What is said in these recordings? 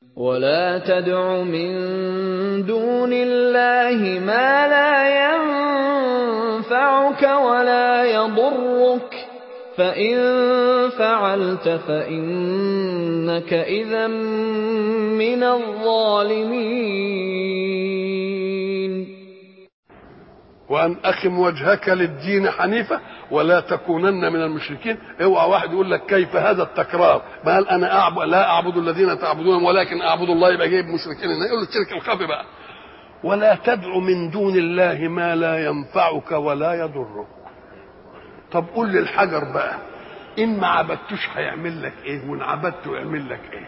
ولا تدع من دون الله ما لا ينفعك ولا يضرك فإن فعلت فإنك إذا من الظالمين. وأن أقم وجهك للدين حنيفة ولا تكونن من المشركين. اوعى واحد يقول لك كيف هذا التكرار؟ ما قال أنا لا أعبد الذين تعبدون ولكن أعبد الله، يبقى جايب مشركين هنا، يقول له الشرك الخفي بقى. ولا تدع من دون الله ما لا ينفعك ولا يضرك. طب قول للحجر بقى إن ما عبدتوش هيعمل لك إيه، وإن عبدته يعمل لك إيه؟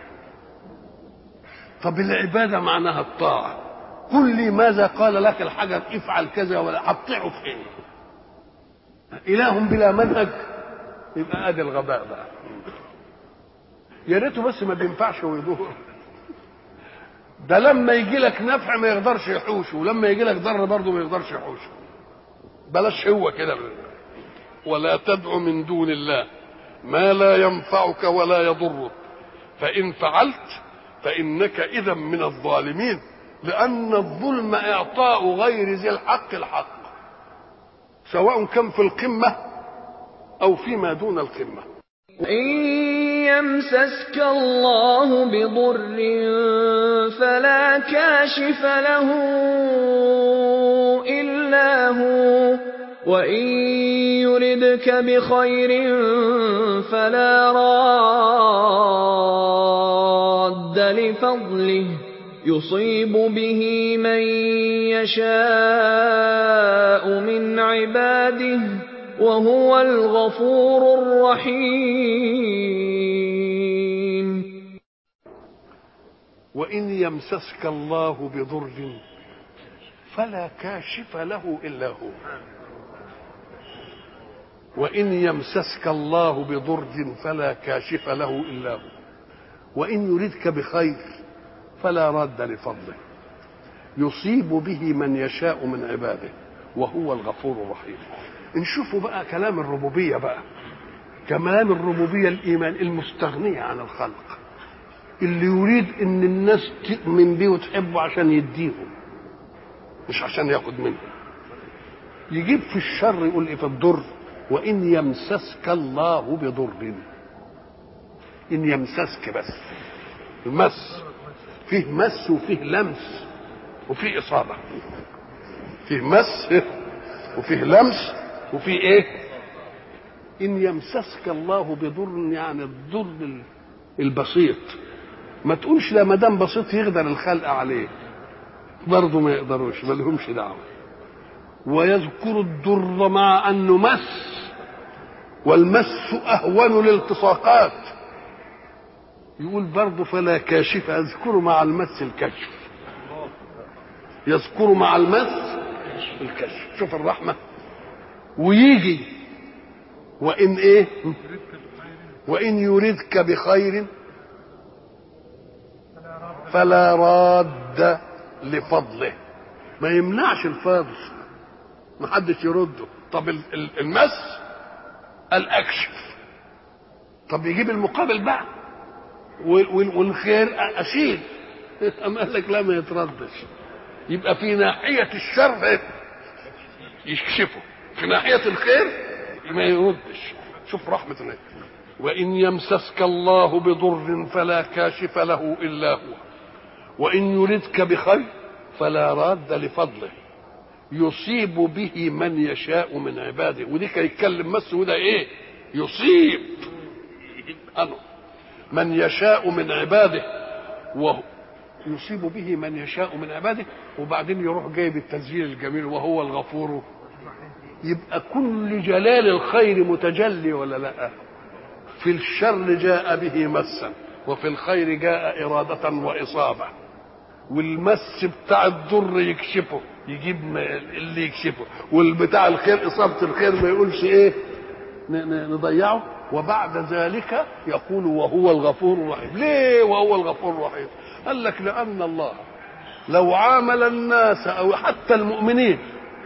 طب العبادة معناها الطاعة. قل لي ماذا قال لك الحجر افعل كذا ولا هتطيعه في ايه؟ اله بلا منهج، يبقى ادي الغباء بقى. يا ريته بس ما بينفعش ويضر. ده لما يجي لك نفع ما يقدرش يحوشه، ولما يجي لك ضر برضه ما يقدرش يحوشه. بلاش هو كده. ولا تدع من دون الله ما لا ينفعك ولا يضرك فإن فعلت فإنك إذا من الظالمين، لأن الظلم إعطاء غير ذي الحق الحق، سواء كان في القمة أو فيما دون القمة. إن يمسسك الله بضر فلا كاشف له إلا هو، وإن يردك بخير فلا راد لفضله يصيب به من يشاء من عباده وهو الغفور الرحيم. وإن يمسسك الله بضر فلا كاشف له إلا هو، وإن يمسسك الله بضر فلا كاشف له إلا هو، وإن يردك بخير فلا راد لفضله يصيب به من يشاء من عباده وهو الغفور الرحيم. نشوفوا بقى كلام الربوبية بقى، كلام الربوبية الإيمان المستغنية عن الخلق، اللي يريد ان الناس تؤمن بيه وتحبه عشان يديهم مش عشان ياخد منهم. يجيب في الشر يقول ايه في الضر؟ وإن يمسسك الله بضر. إن يمسسك بس المس، فيه مس وفيه لمس وفيه إصابة، فيه مس وفيه لمس وفيه ايه؟ إن يمسسك الله بضر يعني الضر البسيط. ما تقولش لا ما دام بسيط يقدر الخلق عليه، برضه ما يقدروش، ما لهمش دعوه. ويذكر الضر مع انه مس، والمس اهون الالتصاقات، يقول برضه فلا كاشف، يذكر مع المس الكشف، يذكر مع المس الكشف. شوف الرحمه. ويجي وان ايه؟ وان يردك بخير فلا راد لفضله، ما يمنعش الفضل، ما حدش يرده. طب المس الاكشف، طب يجيب المقابل بقى والخير اشيل. اما قال لك لا ما يتردش، يبقى في ناحيه الشر يكشفه، في ناحيه الخير ما يردش. شوف رحمه الله. وان يمسسك الله بضر فلا كاشف له الا هو، وإن يردك بخير فلا راد لفضله يصيب به من يشاء من عباده. ودي كان يتكلم مس، وده ايه؟ يصيب أنه من يشاء من عباده، ويصيب به من يشاء من عباده. وبعدين يروح جايب التسجيل الجميل وهو الغفور. يبقى كل جلال الخير متجلي ولا لا؟ في الشر جاء به مسا، وفي الخير جاء إرادة وإصابة. والمس بتاع الضر يكشفه، يجيب اللي يكشفه، والبتاع الخير إصابة الخير ما يقولش ايه نضيعه. وبعد ذلك يقول وهو الغفور الرحيم. ليه وهو الغفور الرحيم؟ قال لك لأن الله لو عامل الناس أو حتى المؤمنين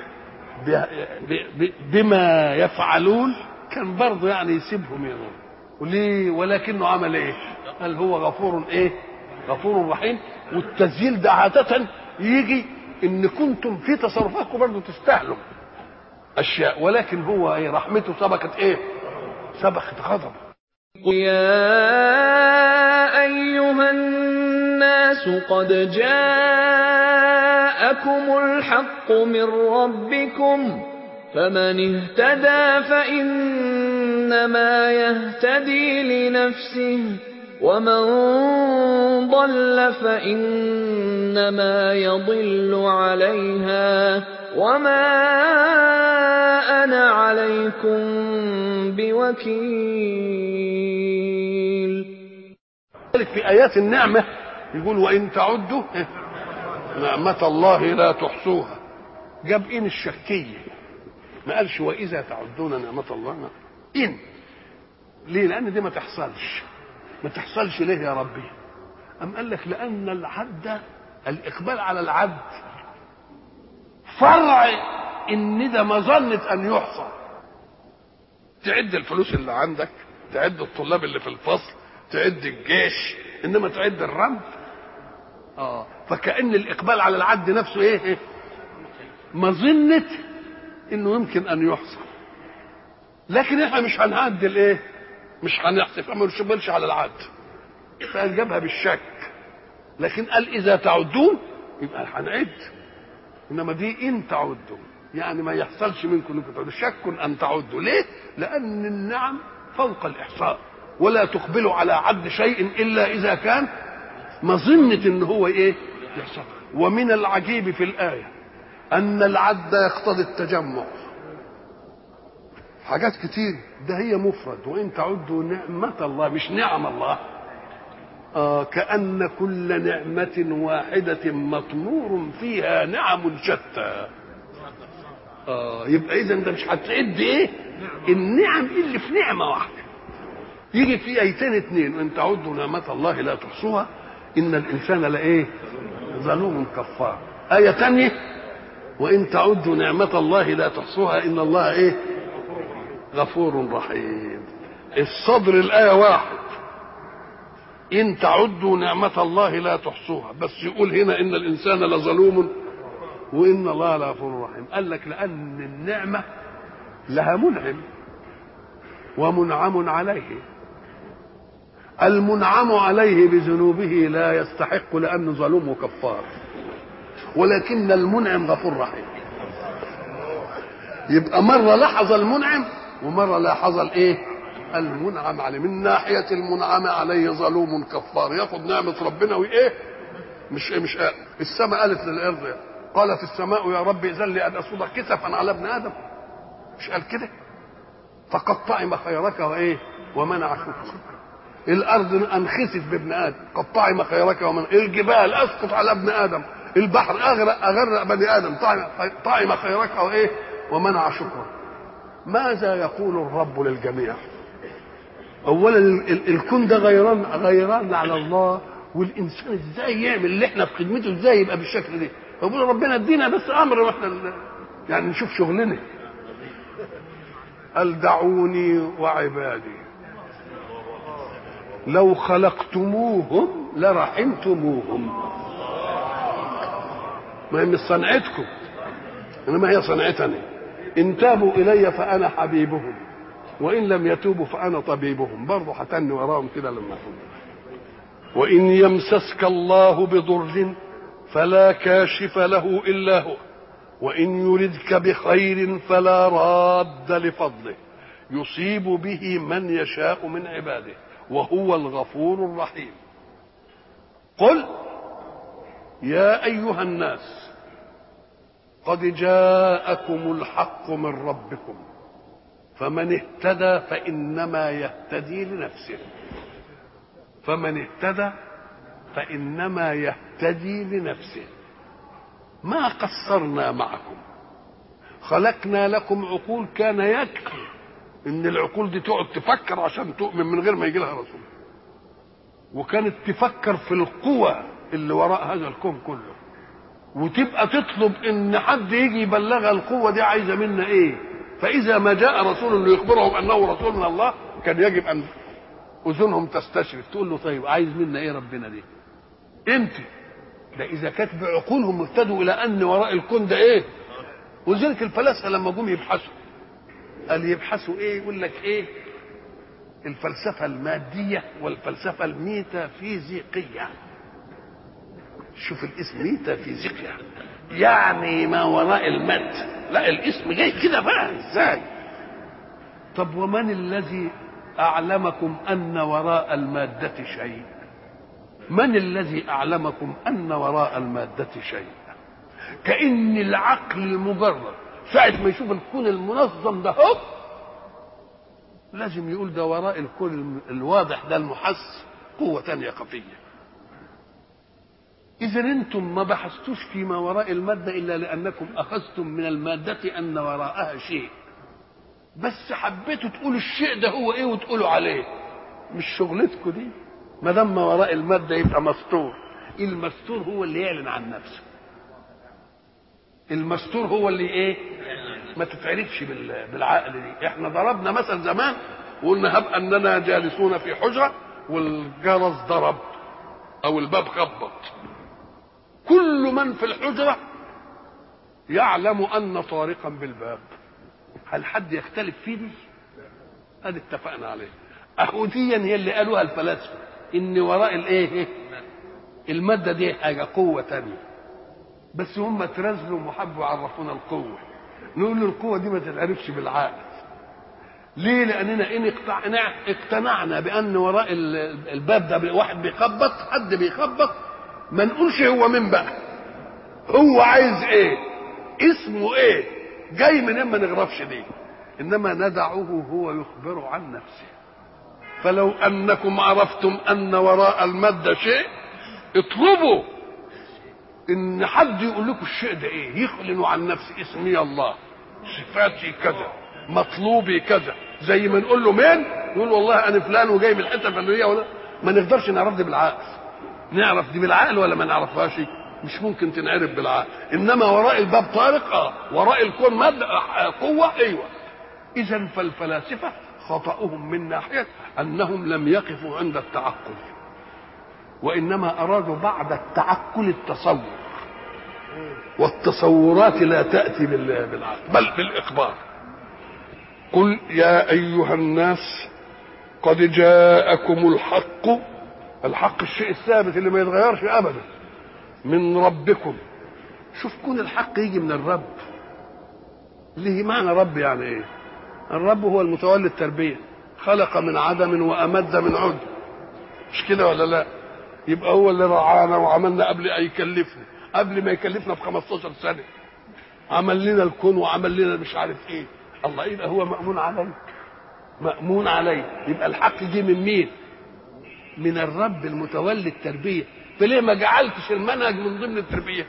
بما يفعلون كان برضه يعني يسيبهم ينور. وليه؟ ولكنه عمل ايه؟ قال هو غفور ايه؟ غفور رحيم. والتسجيل ده عادة يجي ان كنتم في تصرفاتكم برضه تستاهلوا اشياء، ولكن هو ايه؟ رحمته سبقت ايه؟ سبقت غضبه. يا أيها الناس قد جاءكم الحق من ربكم فمن اهتدى فإنما يهتدي لنفسه ومن ضل فإنما يضل عليها وما أنا عليكم بوكيل. في آيات النعمة يقول وإن تعدوا نعمة الله لا تحصوها. جاب إن الشكية، ما قالش وإذا تعدون نعمة الله. إن ليه؟ لأن دي ما تحصلش. ما تحصلش ليه يا ربي؟ أم قال لك لأن العد، الإقبال على العد فرع إن ده مظنة أن يحصل. تعد الفلوس اللي عندك، تعد الطلاب اللي في الفصل، تعد الجيش، إنما تعد الرمل. فكأن الإقبال على العد نفسه إيه؟ مظنة إنه يمكن أن يحصل. لكن إحنا مش هنعدل إيه؟ مش هنحسب، ما نشبلش على العد، فقال جابها بالشك. لكن قال اذا تعدون يبقى هنعد، انما دي ان تعدوا يعني ما يحصلش منكم انكم تعدوا. شك ان تعدوا. ليه؟ لان النعم فوق الاحصاء، ولا تقبلوا على عد شيء الا اذا كان مظنه ان هو ايه؟ يحصل. ومن العجيب في الايه ان العد يقتضي التجمع. حاجات كتير ده هي مفرد. وان تعدوا نعمة الله، مش نعم الله. كأن كل نعمة واحدة مطمور فيها نعم شتى. يبقى إذا أنت مش هتعد إيه؟ النعم اللي في نعمة واحدة. يجي في آيتين اتنين، وإن تعدوا نعمة الله لا تحصوها إن الإنسان لإيه؟ ظلوم كفار. آية تانية وإن تعدوا نعمة الله لا تحصوها إن الله إيه؟ غفور رحيم. الصدر الآية واحد، إن تعدوا نعمة الله لا تحصوها، بس يقول هنا إن الإنسان لظلوم وإن الله لغفور رحيم. قال لك لأن النعمة لها منعم ومنعم عليه. المنعم عليه بذنوبه لا يستحق لأنه ظلوم وكفار، ولكن المنعم غفور رحيم. يبقى مرة لحظ المنعم ومرة لاحظ الايه؟ المنعم عليه. من ناحية المنعم عليه ظلوم كفار، ياخد نعمة ربنا وايه؟ مش السماء قالت للارض، قال في السماء يا رب اذن لي ان اصود كسفا على ابن ادم، مش قال كده؟ فقد طعم خيرك وايه؟ ومنع شكرك. الارض انخسف بابن ادم، قد طعم خيرك ومنع. الجبال اسقط على ابن ادم، البحر اغرق بني ادم، طعم خيرك وايه؟ ومنع شكرك. ماذا يقول الرب للجميع؟ اولا الكون ده غيران على الله، والانسان ازاي يعمل اللي احنا في خدمته، ازاي يبقى بالشكل ده؟ فبقول ربنا ادينا بس امر واحنا يعني نشوف شغلنا. قال دعوني وعبادي لو خلقتموهم لرحمتموهم. ما هي مش صنعتكم، انما هي صنعتني. ان تابوا الي فانا حبيبهم وان لم يتوبوا فانا طبيبهم. برضه هتني وراهم كده لما اقول وان يمسسك الله بضر فلا كاشف له الا هو وان يردك بخير فلا راد لفضله يصيب به من يشاء من عباده وهو الغفور الرحيم. قل يا ايها الناس قد جاءكم الحق من ربكم فمن اهتدى فإنما يهتدي لنفسه. فمن اهتدى فإنما يهتدي لنفسه. ما قصرنا معكم، خلقنا لكم عقول كان يكفي ان العقول دي تقعد تفكر عشان تؤمن من غير ما يجي لها رسول، وكانت تفكر في القوى اللي وراء هذا الكون كله، وتبقى تطلب ان حد يجي يبلغها القوه دي عايزه منا ايه. فاذا ما جاء رسول ليخبرهم انه رسول من الله كان يجب ان اذنهم تستشرف، تقول له طيب عايز منا ايه ربنا دي؟ امتى؟ ده اذا كانت بعقولهم ابتدوا الى ان وراء الكون ده ايه. ولذلك الفلاسفه لما جم يبحثوا قال يبحثوا ايه؟ يقول لك ايه؟ الفلسفه الماديه والفلسفه الميتافيزيقيه. شوف الاسم ميتافيزيقيا، يعني ما وراء المادة. لا الاسم جاي كده بقى ازاي؟ طب ومن الذي اعلمكم ان وراء المادة شيء؟ من الذي اعلمكم ان وراء المادة شيء؟ كأن العقل المجرد ساعة ما يشوف الكون المنظم ده هوب لازم يقول ده وراء الكون الواضح ده المحس قوة تانية خفية. إذا أنتم ما بحثتوش فيما وراء المادة إلا لأنكم أخذتم من المادة أن وراءها شيء، بس حبيتوا تقولوا الشيء ده هو إيه وتقولوا عليه. مش شغلتكم دي. ما دام ما وراء المادة يبقى مستور. المستور هو اللي يعلن عن نفسه. المستور هو اللي إيه؟ ما تتعرفش بالعقل دي. إحنا ضربنا مثل زمان وقلنا هب أننا جالسون في حجرة والجرس ضرب أو الباب خبط، كل من في الحجرة يعلم أن طارقا بالباب. هل حد يختلف فيه دي؟ هذا اتفقنا عليه. أهوديا هي اللي قالوها الفلاسفة إن وراء الإيه؟ المادة دي حاجة قوة تانية، بس هم ترزلوا وحبوا يعرفونا القوة. نقول له القوة دي ما تتعرفش بالعقل. ليه؟ لأننا إن اقتنعنا بأن وراء الباب ده واحد بيخبط، حد بيخبط، ما نقولش هو مين بقى، هو عايز ايه، اسمه ايه، جاي منين، ما نغرفش دي، انما ندعه هو يخبر عن نفسه. فلو انكم عرفتم ان وراء المادة شيء اطلبوا ان حد يقول لكم الشيء ده ايه، يخلن عن نفسه، اسمي الله، صفاتي كذا، مطلوبي كذا. زي ما نقول له مين، يقول والله انا فلان وجاي من الحته الفلانيه، ولا ما نقدرش نعرف دي بالعقل. نعرف دي بالعقل ولا ما نعرفهاش؟ مش ممكن تنعرف بالعقل. انما وراء الباب طارق، وراء الكون مادة قوة، ايوه. اذا فالفلاسفة خطأهم من ناحية انهم لم يقفوا عند التعقل، وانما ارادوا بعد التعقل التصور، والتصورات لا تأتي بالعقل بل بالاخبار. قل يا ايها الناس قد جاءكم الحق. الحق الشيء الثابت اللي ما يتغيرش ابدا من ربكم. شوف كون الحق يجي من الرب. ليه معنى رب يعني ايه؟ الرب هو المتولي التربيه، خلق من عدم وامد من عد، مش كده ولا لا؟ يبقى هو اللي رعانا وعملنا قبل ان يكلفنا، قبل ما يكلفنا ب 15 سنه عمل لنا الكون وعمل لنا مش عارف ايه. الله، يبقى هو مأمون عليه، مأمون عليه. يبقى الحق جه من مين؟ من الرب المتولي التربيه. فليه ما جعلتش المنهج من ضمن التربيه؟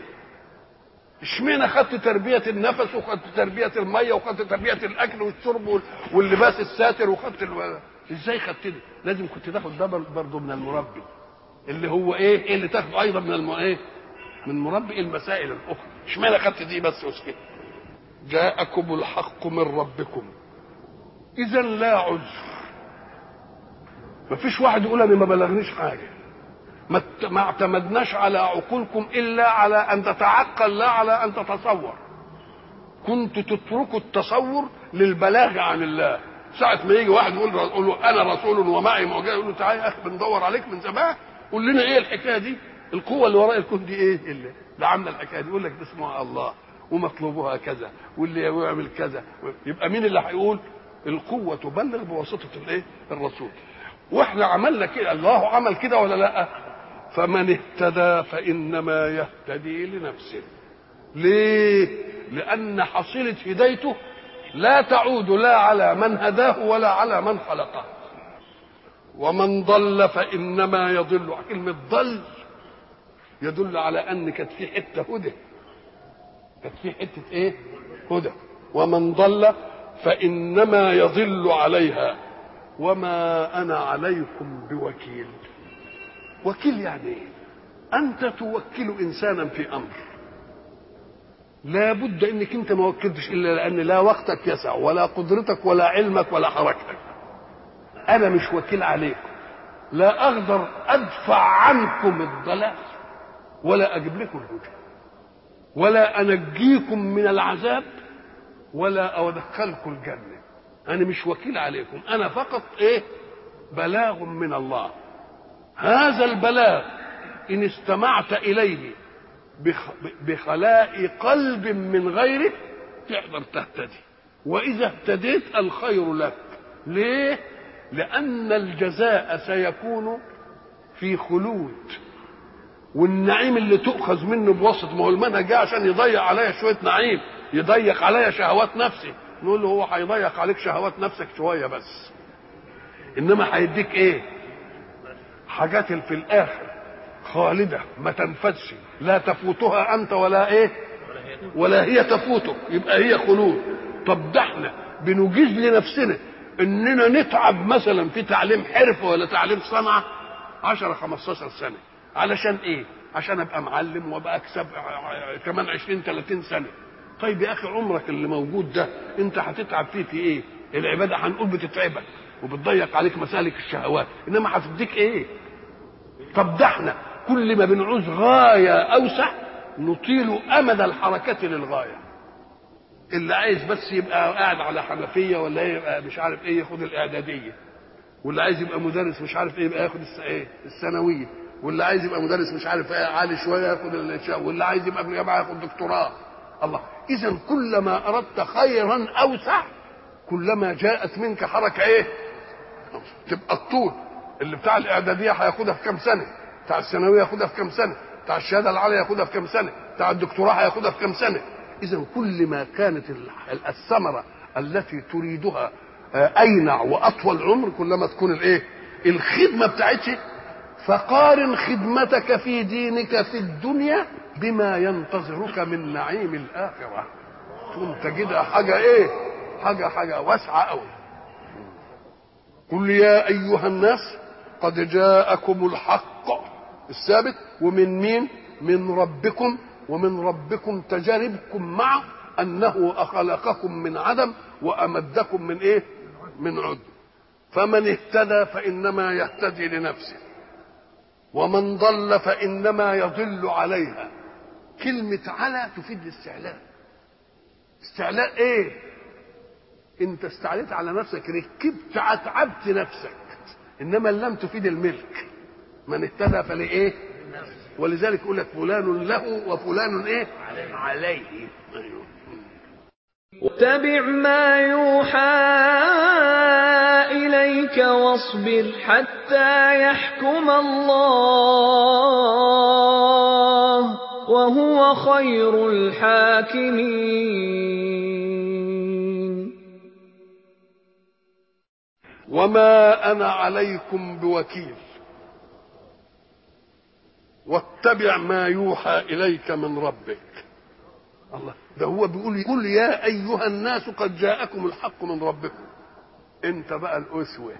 اشمعنى خدت تربيه النفس وخدت تربيه الميه وخدت تربيه الاكل والشرب واللباس الساتر وخدت ازاي خدت دي؟ لازم كنت تاخد ده برضه من المربي، اللي هو ايه اللي تاخده ايضا من ايه، من مربي المسائل الاخرى. اشمعنى خدت دي بس وسكت؟ جاءكم الحق من ربكم. اذا لا عذر. مفيش واحد يقول انا ما بلغنيش حاجه. ما اعتمدناش على عقولكم الا على ان تتعقل، لا على ان تتصور. كنتوا تتركوا التصور للبلاغ عن الله. ساعة ما يجي واحد يقول له انا رسول ومعي معجزه، يقول له تعالى يا اخي بندور عليك من زمان، قول لنا ايه الحكايه دي؟ القوه اللي وراء الكون دي ايه اللي عامله الحكايه دي؟ يقول لك ده اسمها الله ومطلوبها كذا واللي يعمل كذا. يبقى مين اللي هيقول؟ القوه تبلغ بواسطه الايه؟ الرسول. واحنا عملنا كده، الله عمل كده ولا لا؟ فمن اهتدى فانما يهتدي لنفسه. ليه؟ لان حصيله هدايته لا تعود لا على من هداه ولا على من خلقه. ومن ضل فانما يضل. كلمه ضل يدل على ان كانت في حته هدى، كانت في حته ايه؟ هدى. ومن ضل فانما يضل عليها وما انا عليكم بوكيل. وكيل يعني ايه؟ انت توكل انسانا في امر، لا بد انك انت ما وكلتش الا لان لا وقتك يسع ولا قدرتك ولا علمك ولا حركتك. انا مش وكيل عليكم، لا اقدر ادفع عنكم الضلال ولا اجيب لكم الهدى ولا انجيكم من العذاب ولا ادخلكم الجنه. انا مش وكيل عليكم، انا فقط ايه؟ بلاغ من الله. هذا البلاغ ان استمعت اليه بخلاء قلب من غيره تقدر تهتدي، واذا اهتديت الخير لك. ليه؟ لان الجزاء سيكون في خلود، والنعيم اللي تؤخذ منه بواسطه، ما هو المنهج جاي عشان يضيق عليا شويه نعيم، يضيق عليا شهوات نفسي. نقول له هو هيضيق عليك شهوات نفسك شويه بس، انما هيديك ايه؟ حاجات في الاخر خالده ما تنفذش، لا تفوتها انت ولا ايه؟ ولا هي تفوتك، يبقى هي خلود. طب ده احنا بنجيز لنفسنا اننا نتعب مثلا في تعليم حرفه ولا تعليم صنعه 10 15 سنه علشان ايه؟ عشان ابقى معلم وابقى اكسب كمان 20 30 سنه. طيب يا اخي عمرك اللي موجود ده انت هتتعب فيه في ايه؟ العباده هنقول بتتعبك وبتضيق عليك مسالك الشهوات، انما هتديك ايه؟ طب ده احنا كل ما بنعوز غايه اوسع نطيل امد الحركه للغايه. اللي عايز بس يبقى قاعد على حنفيه ولا يبقى مش عارف ايه ياخد الاعداديه، واللي عايز يبقى مدرس مش عارف ايه يبقى ياخد الثانويه، واللي عايز يبقى مدرس مش عارف ايه عالي شويه ياخد واللي عايز يبقى في الجامعه ياخد دكتوراه. الله، اذا كلما اردت خيرا اوسع كلما جاءت منك حركه ايه؟ تبقى الطول اللي بتاع الاعداديه هياخدها في كام سنه، بتاع الثانويه ياخدها في كام سنه، بتاع الشهاده العاليه ياخدها في كام سنه، بتاع الدكتوراه هياخدها في كام سنه. اذا كل ما كانت الثمره التي تريدها اينع واطول عمر كلما تكون الايه؟ الخدمه بتاعتها. فقارن خدمتك في دينك في الدنيا بما ينتظرك من نعيم الاخره، تقوم تجدها حاجه ايه؟ حاجه واسعه قوي. قل يا ايها الناس قد جاءكم الحق الثابت، ومن مين؟ من ربكم، ومن ربكم تجاربكم معه انه خلقكم من عدم وامدكم من ايه؟ من عدم. فمن اهتدى فانما يهتدي لنفسه، ومن ضل فانما يضل عليها. كلمه على تفيد الاستعلاء. استعلاء ايه؟ انت استعليت على نفسك، ركبت اتعبت نفسك، انما لم تفيد الملك. من اهتدى فلايه؟ ولذلك يقول لك فلان له وفلان ايه؟ عليه. واتبع ما يوحى إليك واصبر حتى يحكم الله وهو خير الحاكمين. وما أنا عليكم بوكيل، واتبع ما يوحى إليك من ربك. الله، ده هو بيقول قل يا أيها الناس قد جاءكم الحق من ربكم. انت بقى الأسوة،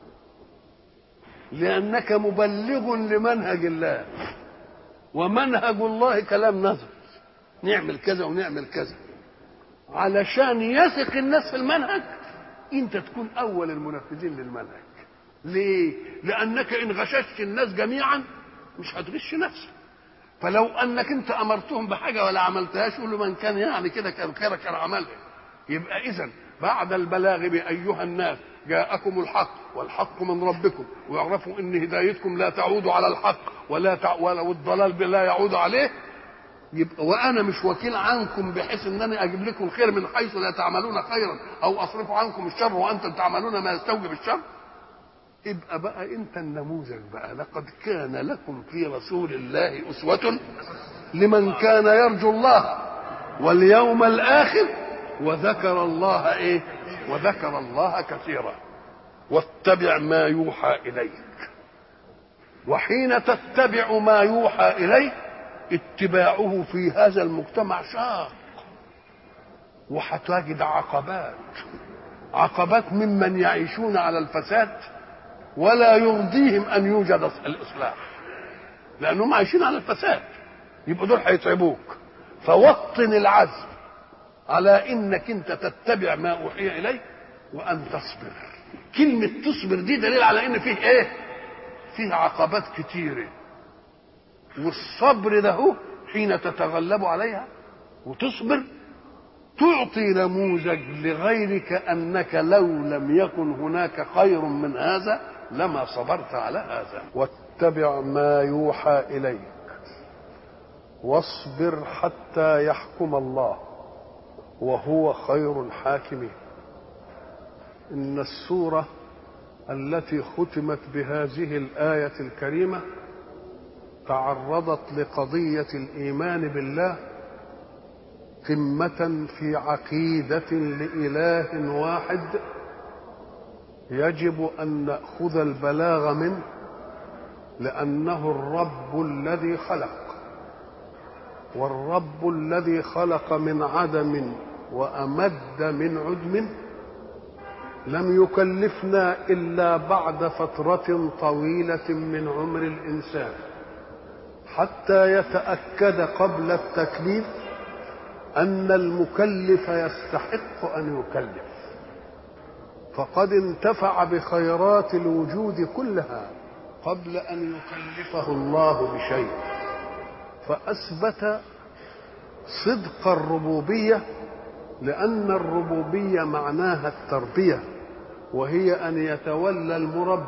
لأنك مبلغ لمنهج الله، ومنهج الله كلام نظر، نعمل كذا ونعمل كذا. علشان يثق الناس في المنهج انت تكون اول المنفذين للمنهج. ليه؟ لانك ان غششت الناس جميعا مش هتغش نفسك. فلو انك انت امرتهم بحاجه ولا عملتهاش قول له من كان يعني كده كان خيرك كان عملها. يبقى اذا بعد البلاغ بايها الناس جاءكم الحق والحق من ربكم، واعرفوا ان هدايتكم لا تعود على الحق والضلال لا يعود عليه. يبقى وانا مش وكيل عنكم بحيث انني اجيب لكم الخير من حيث لا تعملون خيرا او اصرف عنكم الشر وانتم تعملون ما يستوجب الشر. يبقى بقى انت النموذج بقى. لقد كان لكم في رسول الله اسوة لمن كان يرجو الله واليوم الاخر وذكر الله ايه؟ وذكر الله كثيرا. واتبع ما يوحى اليك. وحين تتبع ما يوحى اليك اتباعه في هذا المجتمع شاق، وهتجد عقبات ممن يعيشون على الفساد ولا يرضيهم ان يوجد الاصلاح، لانهم عايشين على الفساد. يبقى دول هيتعبوك. فوطن العزم على انك انت تتبع ما اوحي اليك وان تصبر. كلمه تصبر دي دليل على ان فيه ايه؟ فيه عقبات كتيره. والصبر ده حين تتغلب عليها وتصبر تعطي نموذج لغيرك أنك لو لم يكن هناك خير من هذا لما صبرت على هذا. واتبع ما يوحى إليك واصبر حتى يحكم الله وهو خير الحاكمين. إن السورة التي ختمت بهذه الآية الكريمة تعرضت لقضية الإيمان بالله قمة في عقيدة لإله واحد يجب أن نأخذ البلاغ منه، لأنه الرب الذي خلق، والرب الذي خلق من عدم وأمد من عدم لم يكلفنا إلا بعد فترة طويلة من عمر الإنسان حتى يتأكد قبل التكليف أن المكلف يستحق أن يكلف، فقد انتفع بخيرات الوجود كلها قبل أن يكلفه الله بشيء، فأثبت صدق الربوبية، لأن الربوبية معناها التربية، وهي أن يتولى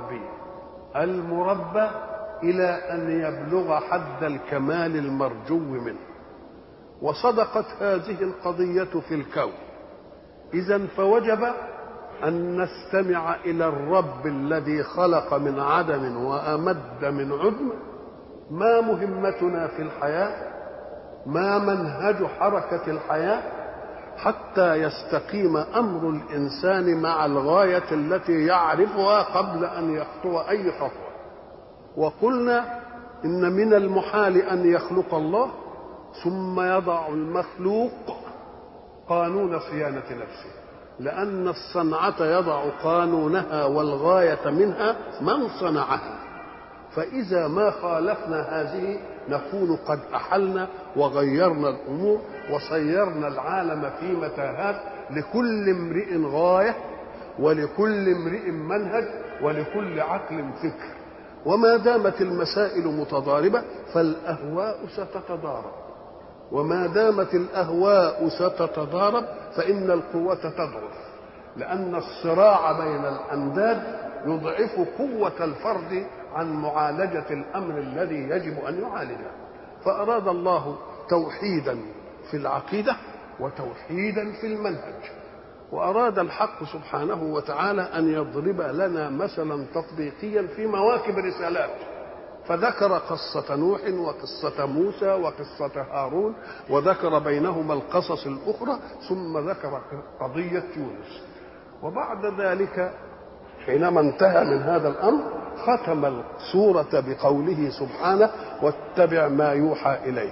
المربى إلى أن يبلغ حد الكمال المرجو منه. وصدقت هذه القضية في الكون. إذن فوجب أن نستمع إلى الرب الذي خلق من عدم وأمد من عدم. ما مهمتنا في الحياة؟ ما منهج حركة الحياة حتى يستقيم أمر الإنسان مع الغاية التي يعرفها قبل أن يخطو أي خطوة؟ وقلنا إن من المحال أن يخلق الله ثم يضع المخلوق قانون صيانة نفسه، لأن الصنعة يضع قانونها والغاية منها من صنعها، فإذا ما خالفنا هذه نكون قد أحلنا وغيرنا الأمور وصيرنا العالم في متاهات، لكل امرئ غاية ولكل امرئ منهج ولكل عقل فكر. وما دامت المسائل متضاربة فالأهواء ستتضارب، وما دامت الأهواء ستتضارب فإن القوة تضعف، لأن الصراع بين الأنداد يضعف قوة الفرد عن معالجة الأمر الذي يجب أن يعالجه. فأراد الله توحيدا في العقيدة وتوحيدا في المنهج، وأراد الحق سبحانه وتعالى أن يضرب لنا مثلا تطبيقيا في مواكب الرسالات، فذكر قصة نوح وقصة موسى وقصة هارون، وذكر بينهما القصص الأخرى، ثم ذكر قضية يونس. وبعد ذلك حينما انتهى من هذا الأمر ختم السورة بقوله سبحانه: واتبع ما يوحى إليك.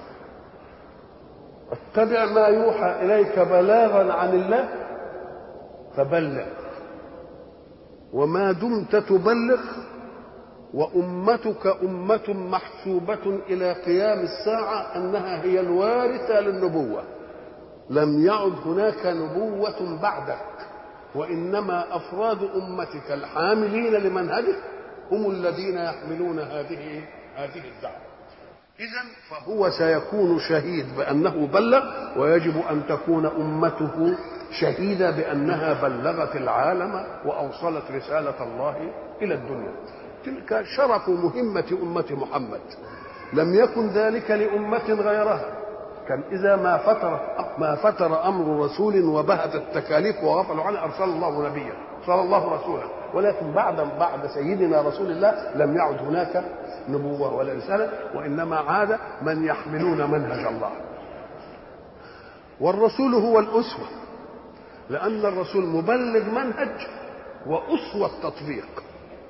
اتبع ما يوحى إليك بلاغا عن الله فبلغ، وما دمت تبلغ وأمتك أمة محسوبة إلى قيام الساعة أنها هي الوارثة للنبوة، لم يعد هناك نبوة بعدك، وإنما أفراد أمتك الحاملين لمنهجك هم الذين يحملون هذه الدعوة. إذن فهو سيكون شهيد بأنه بلغ، ويجب أن تكون أمته شهيدة بأنها بلغت العالم وأوصلت رسالة الله إلى الدنيا. تلك شرف مهمة أمة محمد، لم يكن ذلك لأمة غيرها. كان إذا ما فتر أمر رسول وبهت التكاليف وغفلوا عنه أرسل الله نبيا، أرسل الله رسولا، ولكن بعد سيدنا رسول الله لم يعد هناك نبوة ولا رسالة، وإنما عاد من يحملون منهج الله. والرسول هو الأسوة، لأن الرسول مبلغ منهج وأسوة تطبيق.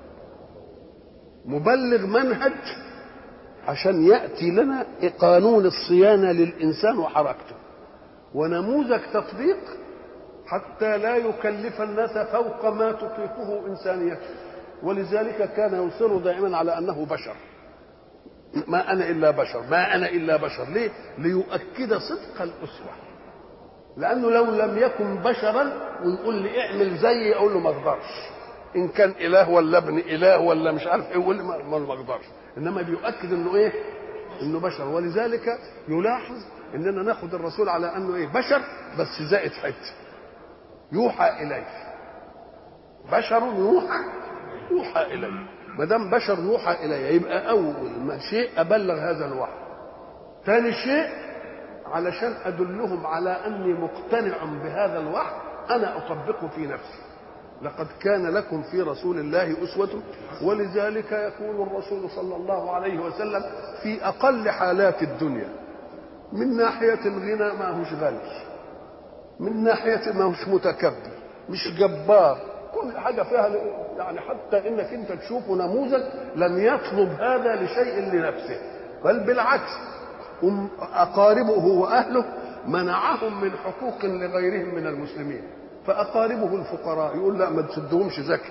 مبلغ منهج عشان يأتي لنا قانون الصيانة للإنسان وحركته، ونموذج تطبيق حتى لا يكلف الناس فوق ما تطيقه إنسانيته. ولذلك كان يصر دائما على أنه بشر، ما أنا إلا بشر، ما أنا إلا بشر. ليه؟ ليؤكد صدق الأسوة، لأنه لو لم يكن بشرا ويقول لي اعمل زيي أقول له ما أقدرش، إن كان إله ولا ابن إله ولا مش عارف إيه يقول لي ما أقدرش. إنما بيؤكد إنه إيه؟ انه بشر. ولذلك يلاحظ اننا ناخذ الرسول على انه ايه؟ بشر بس زائد حته، يوحى اليه، بشر يوحى اليه. ما دام بشر يوحى اليه يبقى اول ما شيء ابلغ هذا الوحي. ثاني شيء علشان ادلهم على اني مقتنع بهذا الوحي انا اطبقه في نفسي. لقد كان لكم في رسول الله أسوة. ولذلك يكون الرسول صلى الله عليه وسلم في أقل حالات الدنيا، من ناحية الغنى ما هوش غني، من ناحية ما هوش متكبر، مش جبار، كل حاجة فيها يعني حتى إنك أنت تشوفه نموذج لم يطلب هذا لشيء لنفسه، بل بالعكس أقاربه وأهله منعهم من حقوق لغيرهم من المسلمين. فأقاربه الفقراء يقول لا ما تسدهمش زكاة،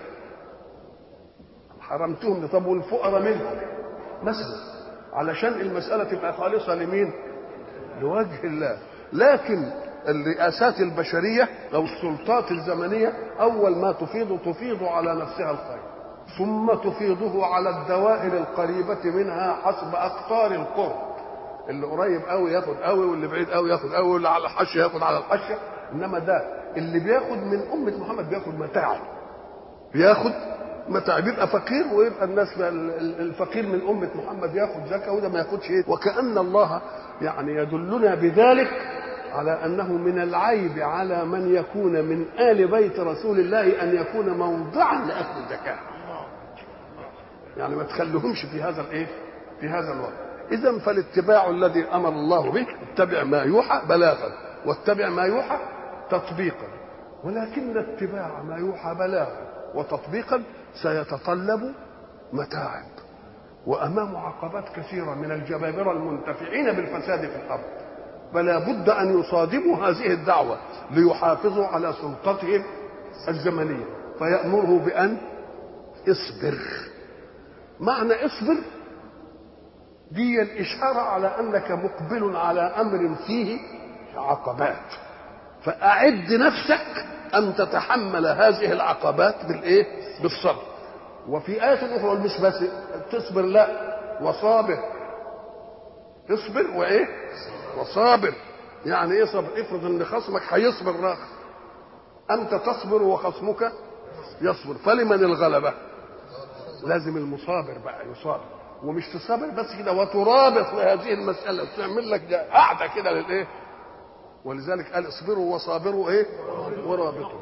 حرمتهم. طب والفقراء منهم مثلا، علشان المسألة تبقى خالصة لمين؟ لوجه الله. لكن الرئاسات البشرية أو السلطات الزمنية أول ما تفيض على نفسها الخير، ثم تفيضه على الدوائر القريبة منها حسب أقطار القرب. اللي قريب قوي ياخد قوي، واللي بعيد قوي ياخد قوي، واللي على الحاشية ياخد على الحاشية. إنما ده اللي بياخد من أمة محمد بياخد متاعه، بياخد متاع، بيبقى فقير، ويبقى الناس الفقير من أمة محمد ياخد زكاة وده ما ياخدش ايه. وكأن الله يعني يدلنا بذلك على أنه من العيب على من يكون من آل بيت رسول الله أن يكون موضعا لأخذ الزكاة، يعني ما تخليهمش في هذا الايه، في هذا الوضع. إذا فالاتباع الذي أمر الله به، اتبع ما يوحى بلاغا واتبع ما يوحى تطبيقا. ولكن اتباع ما يوحى بلاغا وتطبيقا سيتطلب متاعب، وأمام عقبات كثيرة من الجبابرة المنتفعين بالفساد في الأرض، فلا بد أن يصادموا هذه الدعوة ليحافظوا على سلطتهم الزمنية. فيأمره بأن اصبر. معنى اصبر دي الإشارة على أنك مقبل على أمر فيه عقبات، فأعد نفسك أن تتحمل هذه العقبات بالإيه؟ بالصبر. وفي آية أخرى مش بس تصبر، لا، وصابر. اصبر وإيه؟ وصابر. يعني إيه صبر؟ افرض إن خصمك هيصبر راخ، أنت تصبر وخصمك يصبر، فلمن الغلبة؟ لازم المصابر بقى يصابر، ومش تصابر بس كده وترابط لهذه المسألة وتعمل لك قاعدة كده للإيه؟ ولذلك قال اصبروا وصابروا ايه؟ ورابطوا.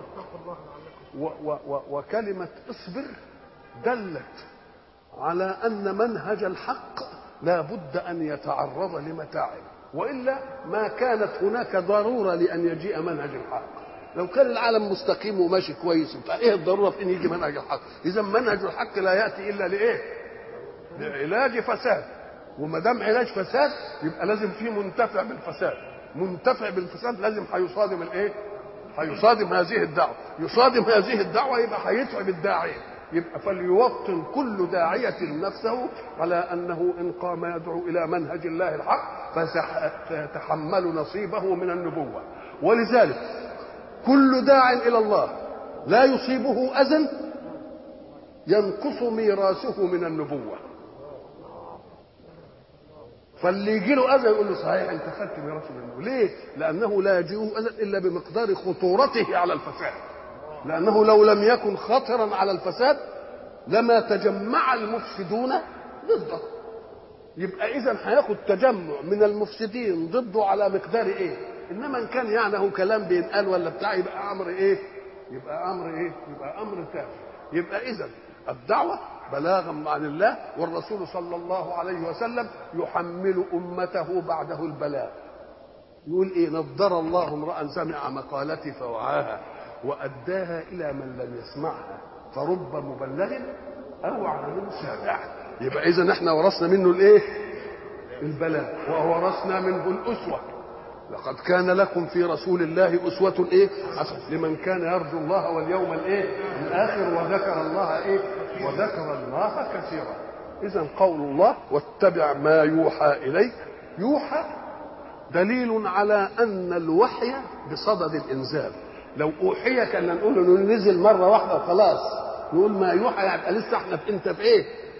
وكلمة اصبر دلت على أن منهج الحق لا بد أن يتعرض لمتاعب، وإلا ما كانت هناك ضرورة لأن يجيء منهج الحق. لو كان العالم مستقيم وماشي كويس ايه الضرورة في أن يجي منهج الحق؟ إذا منهج الحق لا يأتي إلا لإيه؟ لعلاج فساد. وما دام علاج فساد يبقى لازم فيه منتفع بالفساد، منتفع بالفساد لازم هيصادم الايه؟ هيصادم هذه الدعوه، يصادم هذه الدعوه يبقى هيتعب الداعيه. يبقى فليوطن كل داعيه نفسه على انه ان قام يدعو الى منهج الله الحق فسيتحمل نصيبه من النبوه. ولذلك كل داع الى الله لا يصيبه اذى ينقص ميراثه من النبوه. فاللي يجي له اذى يقول له صحيح انت خدت ميراثه منه. ليه؟ لانه لا يجيئه اذى الا بمقدار خطورته على الفساد، لانه لو لم يكن خطرا على الفساد لما تجمع المفسدون ضده. يبقى اذا هياخد تجمع من المفسدين ضده على مقدار ايه؟ انما ان كان يعني هو كلام بينقال ولا بتاع يبقى امر ايه؟ يبقى امر ايه؟ يبقى امر تافه. يبقى اذا الدعوه بلاغا عن الله، والرسول صلى الله عليه وسلم يحمل امته بعده البلاغ. يقول ايه؟ نضر الله امرا سمع مقالتي فوعاها واداها الى من لم يسمعها فرب مبلغ او عن سامع. يبقى اذا احنا ورثنا منه الايه؟ البلاغ، وورثنا منه الاسوه. لقد كان لكم في رسول الله اسوه ايه؟ حسنه لمن كان يرجو الله واليوم الايه؟ الاخر وذكر الله ايه؟ وذكر الله كثيرا. اذا قول الله واتبع ما يوحى اليك، يوحى دليل على ان الوحي بصدد الانزال. لو اوحي كان نقول انه نزل مره واحده وخلاص، نقول ما يوحى يعني لسه احنا انت في ايه؟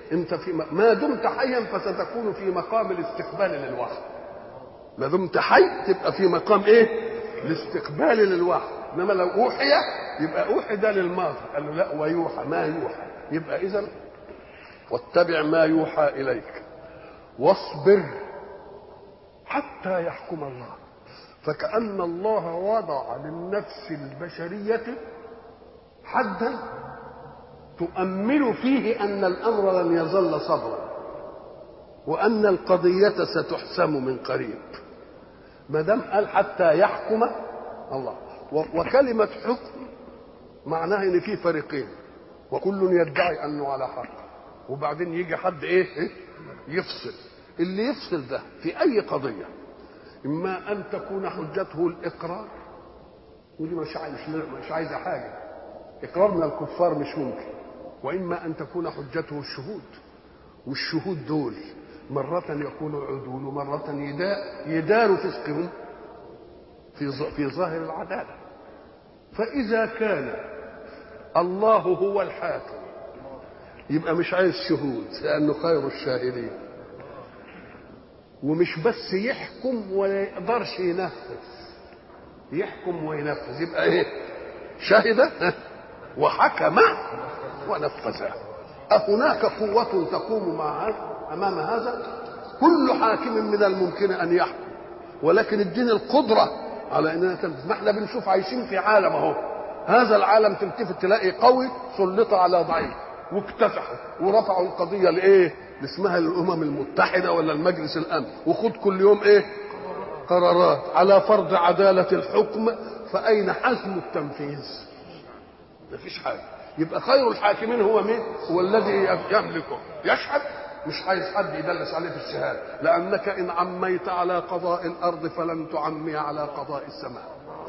انت في ما دمت حيا فستكون في مقام الاستقبال للوحي. ما دمت حي تبقى في مقام ايه؟ الاستقبال للوحي. انما لو اوحي يبقى اوحي ده للماضي، قال له لا ويوحى ما يوحى. يبقى اذا واتبع ما يوحى اليك واصبر حتى يحكم الله. فكأن الله وضع للنفس البشرية حدا تؤمل فيه أن الأمر لن يظل صبرا، وأن القضية ستحسم من قريب. ما دام قال حتى يحكم الله، وكلمة حكم معناها إن في فريقين وكل يدعي أنه على حق، وبعدين يجي حد إيه يفصل. اللي يفصل ده في أي قضية إما أن تكون حجته الإقرار، ودي مش عايزة حاجة، إقرار من الكفار مش ممكن، وإما أن تكون حجته الشهود، والشهود دول مرة يكونوا عدول ومرة يدار فسقهم في ظاهر العدالة. فإذا كان الله هو الحاكم يبقى مش عايز شهود لأنه خير الشاهدين، ومش بس يحكم ولا يقدرش ينفذ، يحكم وينفذ. يبقى ايه؟ شهد وحكم ونفذ. أهناك قوة تقوم مع هذا أمام هذا؟ كل حاكم من الممكن أن يحكم، ولكن الدين القدرة على أننا تنفذ. ما احنا بنشوف عايشين في عالم اهو، هذا العالم تلتفت تلاقي قوي سلط على ضعيف واكتسحوا ورفعوا القضية لإيه؟ اسمها الأمم المتحدة ولا المجلس الأمن، وخد كل يوم إيه؟ قرارات على فرض عدالة الحكم. فأين حزم التنفيذ؟ مفيش حاجة. يبقى خير الحاكمين هو مين؟ هو الذي يملكه يشهد، مش عايز حد يدلس عليه في الشهادة، لأنك إن عميت على قضاء الأرض فلن تعمي على قضاء السماء.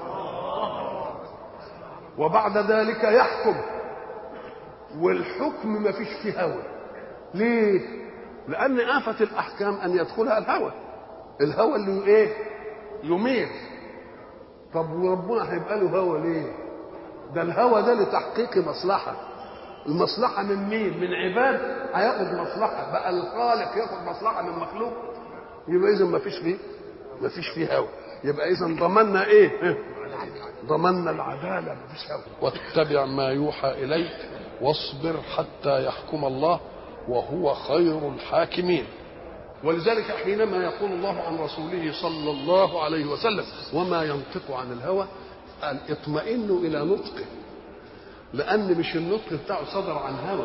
وبعد ذلك يحكم، والحكم ما فيش فيه هوى. ليه؟ لأن آفة الأحكام أن يدخلها الهوى، الهوى اللي إيه؟ يميل. طب وربنا هيبقى له هوى ليه؟ ده الهوى ده لتحقيق مصلحة. المصلحة من مين؟ من عباد هياخد مصلحة، بقى الخالق ياخد مصلحة من مخلوق. يبقى إذا ما فيش فيه هوى. يبقى إذا ضمننا إيه؟ ضمننا العدالة، ما فيش هوى. واتبع ما يوحى إليك واصبر حتى يحكم الله وهو خير الحاكمين. ولذلك حينما يقول الله عن رسوله صلى الله عليه وسلم وما ينطق عن الهوى، قال اطمئنوا إلى نطقه، لأن مش النطق بتاعه صدر عن هوى.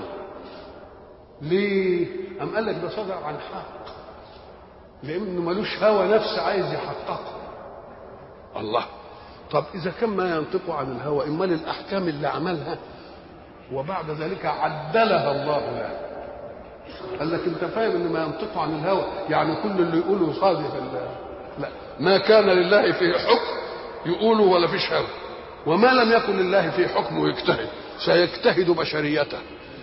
ليه؟ أم قال لك ده صدر عن حق، لأنه ملوش هوى نفس عايز يحققه. الله، طب إذا كان ما ينطق عن الهوى، إمال الأحكام اللي عملها وبعد ذلك عدلها الله له. قال لك انت فاهم ان ما ينطق عن الهوى يعني كل اللي يقوله صادق. لا، ما كان لله فيه حكم يقوله ولا فيش هوى، وما لم يكن لله فيه حكم ويجتهد سيجتهد بشريته.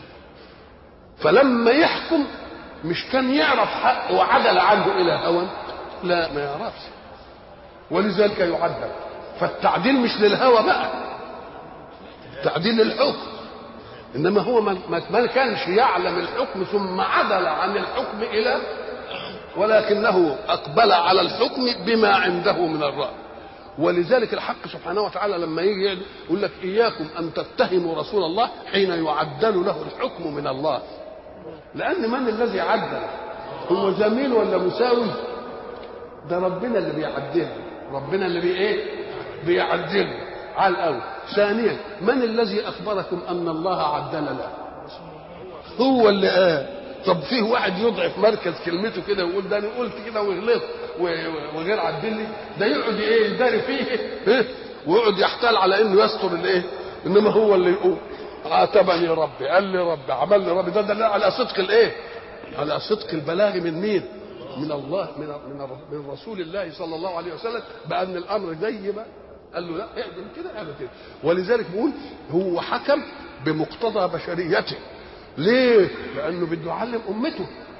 فلما يحكم مش كان يعرف حق وعدل عنه الى هوى، لا ما يعرفش، ولذلك يعدل. فالتعديل مش للهوى بقى، التعديل للحكم. انما هو ما كانش يعلم الحكم ثم عدل عن الحكم الى، ولكنه اقبل على الحكم بما عنده من الرأي. ولذلك الحق سبحانه وتعالى لما يجي يقول لك اياكم ان تتهموا رسول الله حين يعدل له الحكم من الله، لان من الذي عدل؟ هو زميل ولا مساوي؟ ده ربنا اللي بيعدله، ربنا اللي بيعدله على الاول. ثانيا، من الذي اخبركم ان الله عدل له؟ هو اللي قال. طب فيه واحد يضعف مركز كلمته كده ويقول ده انا قلت كده وغلطت وغير عدل لي؟ ده يقعد يداري فيه ويقعد يحتال على انه يستر الايه، انما هو اللي يقول عاتبني ربي، قال لي ربي، عمل لي ربي. ده على صدق الايه؟ على صدق البلاغ من مين؟ من الله، من رسول الله صلى الله عليه وسلم، بان الامر زي ما قال له لا اعمل كده اعمل كده. ولذلك بيقول هو حكم بمقتضى بشريته. ليه؟ لانه بده يعلم امته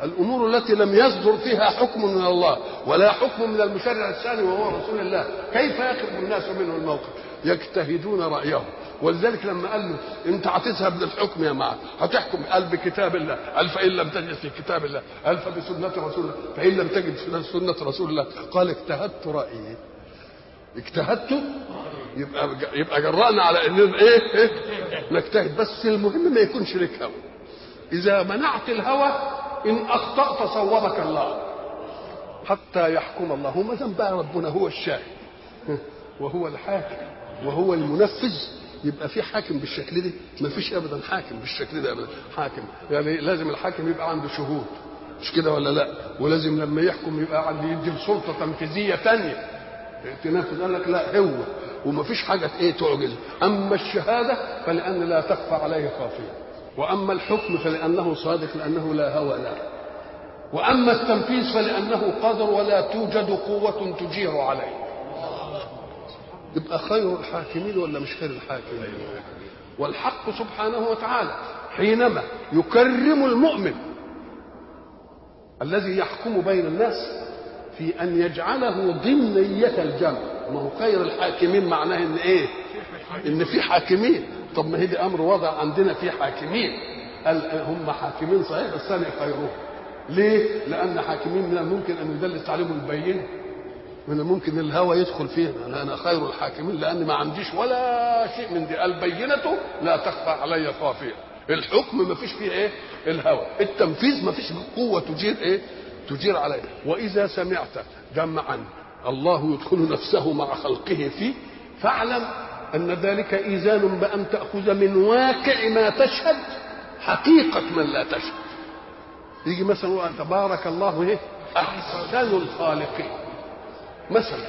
الأمور التي لم يصدر فيها حكم من الله ولا حكم من المشرع الثاني وهو رسول الله، كيف يخرج الناس منه الموقف؟ يجتهدون رأيهم. ولذلك لما قال له انت هتذهب للحكم يا معاذ، هتحكم، قال بكتاب الله، قال فإن لم تجد في كتاب الله، قال فبسنة رسول الله، فإن لم تجد في سنة رسول الله، قال اجتهدت رأيي. اجتهدت يبقى جرأنا على ان ايه نجتهد، بس المهم ما يكونش لك هوى. اذا منعت الهوى ان اخطأت صوبك الله حتى يحكم الله. هو ما دام بقى ربنا هو الشاهد وهو الحاكم وهو المنفذ، يبقى في حاكم بالشكل ده؟ ما فيش ابدا حاكم بالشكل ده ابدا. حاكم يعني لازم الحاكم يبقى عنده شهود، مش كده ولا لا؟ ولازم لما يحكم يبقى عنده يدي سلطه تنفيذيه ثانيه تنفذ. قال لك لا هو، وما فيش حاجه تعجزه. اما الشهاده فلان لا تخفى عليه خافيه، واما الحكم فلانه صادق لانه لا هوى له، واما التنفيذ فلانه قدر ولا توجد قوه تجير عليه. يبقى خير الحاكمين ولا مش خير الحاكمين؟ والحق سبحانه وتعالى حينما يكرم المؤمن الذي يحكم بين الناس في ان يجعله ضمنية الجمع. ما هو خير الحاكمين معناه ان ايه؟ ان في حاكمين. طب ما هي دي امر وضع عندنا في حاكمين، هم حاكمين صحيح بس انا خيرهم. ليه؟ لان حاكمين من الممكن ان يدلس عليهم البينه، من الممكن الهوى يدخل فيه. انا خير الحاكمين لان ما عنديش ولا شيء من دي. البينه لا تخفى علي خافيه. الحكم ما فيش فيه ايه؟ الهوى. التنفيذ ما فيش قوه تجير ايه؟ تجير عليه. واذا سمعت جمعا الله يدخل نفسه مع خلقه فيه، فاعلم ان ذلك ايذان بان تاخذ من واقع ما تشهد حقيقه من لا تشهد. يجي مثلا تبارك الله ايه؟ احسن الخالقين مثلا،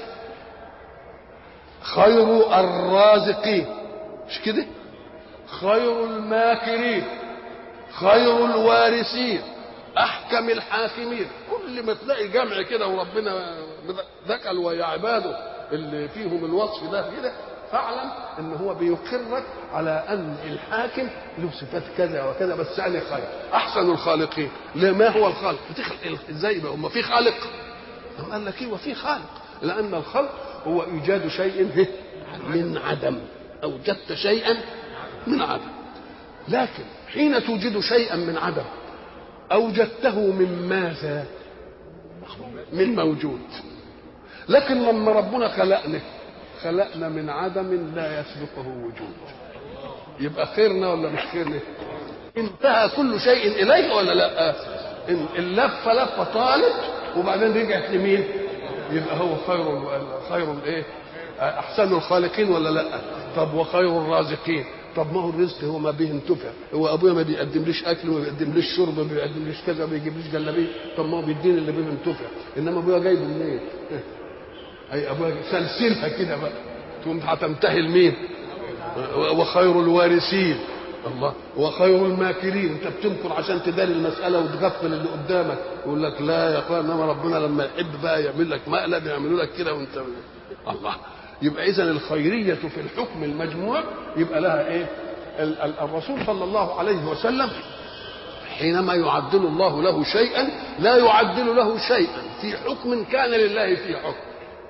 خير الرازقين، مش كده؟ خير الماكرين، خير الوارثين، احكم الحاكمين. كل ما تلاقي جمع كده وربنا ذكر ويا عباده اللي فيهم الوصف ده كده، فاعلم ان هو بيقرك على ان الحاكم له صفات كذا وكذا، بس يعني خير احسن الخالقين. ما هو الخالق؟ ازاي بقى هم في خالق؟ قال لك ايه وفي خالق؟ لأن الخلق هو إيجاد شيء من عدم. أوجدت شيئا من عدم، لكن حين توجد شيئا من عدم أوجدته من ماذا؟ من موجود. لكن لما ربنا خلقنا من عدم لا يسبقه وجود، يبقى خيرنا ولا مش خيرنا؟ انتهى كل شيء إليه ولا لا؟ اللفة لفة طالت وبعدين رجعت لمين؟ يبقى هو خير الايه؟ احسن الخالقين ولا لا؟ طب وخير الرازقين. طب ما هو الرزق هو ما به انتفع. هو ابويا ما بيقدمليش اكل وما بيقدمليش شرب وما بيقدمليش كذا وما بيجيبليش جلابيه، طب ما هو بيديني اللي به انتفع. انما ابويا جايبه منين؟ اي ابويا سلسلها كده بقى تقوم هتنتهي لمين؟ وخير الوارثين الله، وخير الماكرين. انت بتمكر عشان تداري المساله وتغفل اللي قدامك. يقول لك لا يا اخوان، انما ربنا لما يحب بقى يعمل لك مقلب يعملوا لك كده وانت الله. يبقى اذا الخيريه في الحكم المجموع يبقى لها ايه؟ الرسول صلى الله عليه وسلم حينما يعدل الله له شيئا لا يعدل له شيئا في حكم كان لله في حكم،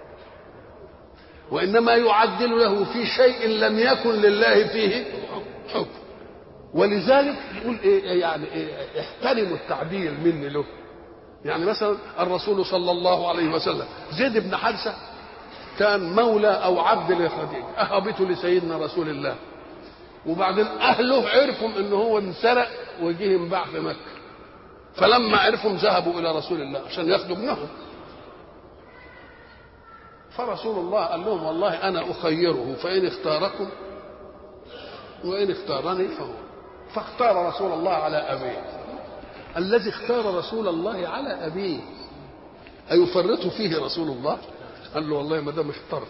وانما يعدل له في شيء لم يكن لله فيه حكم. ولذلك يقول ايه يعني إيه؟ احترموا التعديل مني له. يعني مثلا الرسول صلى الله عليه وسلم زيد بن حارثة كان مولى او عبد لخديجة، اهبته لسيدنا رسول الله، وبعدين اهله عرفوا ان هو انسرق وجه انباع في مكة، فلما عرفوا ذهبوا الى رسول الله عشان ياخدوا ابنهم. فرسول الله قال لهم والله انا اخيره فان اختاركم وان اختارني فهو. فاختار رسول الله على أبيه. الذي اختار رسول الله على أبيه أيفرط فيه رسول الله؟ قال له والله ما دام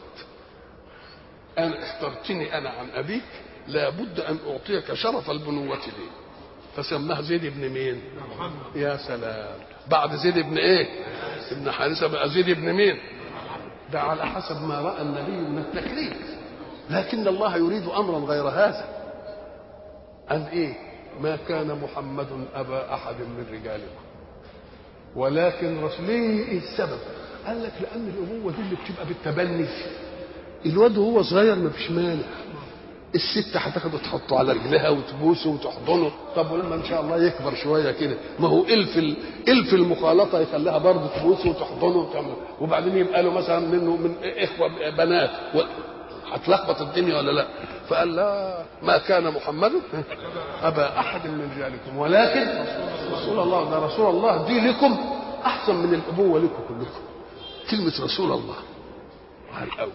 اخترتني أنا عن أبيك لابد أن أعطيك شرف البنوة لي. فسماه زيد بن مين؟ يا سلام، بعد زيد بن ايه؟ ابن حارثة بقى زيد بن مين؟ ده على حسب ما رأى النبي من التكليف. لكن الله يريد أمرا غير هذا. قال ايه؟ ما كان محمد ابا احد من رجالكم ولكن ليه؟ ايه السبب؟ قال لك لان الابوه دي اللي بتبقى بالتبني، الواد وهو صغير ما فيش مانع، الست هتاخده تحطه على رجلها وتبوسه وتحضنه. طب ولما ان شاء الله يكبر شويه كده، ما هو الف المخالطه يخليها برضه تبوسه وتحضنه وتعمل، وبعدين يبقى له مثلا منه من اخوه بنات هتلخبط الدنيا ولا لا؟ فقال لا، ما كان محمد ابا احد من رجالكم ولكن رسول الله. ده رسول الله دي لكم احسن من الابوه لكم كلكم. كلمه رسول الله على الاول،